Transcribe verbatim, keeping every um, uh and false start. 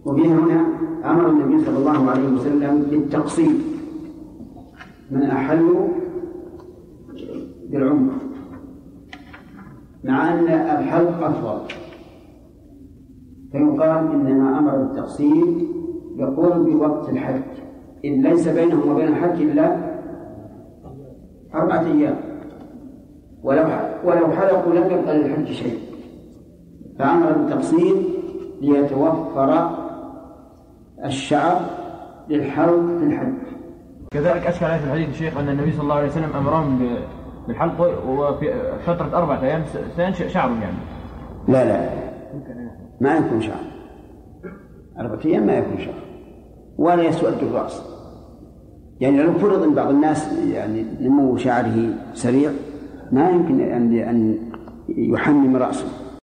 وفيها هنا أمر النبي صلى الله عليه وسلم بالتقصير من أحلوا بالعمر، مع أن الحلق أفضل، فيقال إنما أمر بالتقصير يقول بوقت الحج، إن ليس بينهم وبين الحج إلا أربعة أيام، ولو ولو حلقوا لم يبقى للحج شيء، فأمر بالتقصير ليتوفر الشعر للحلق في الحج. كذلك أشكل عليه في الحديث الشيخ أن النبي صلى الله عليه وسلم أمرهم بالحلق وفي فترة أربعة أيام سينشأ شعرهم يعني. لا لا ما يكون شعر، أربعة أيام ما يكون شعر ولا يسود الرأس، يعني لو فرض أن بعض الناس يعني نمو شعره سريع ما يمكن أن يحمم رأسه.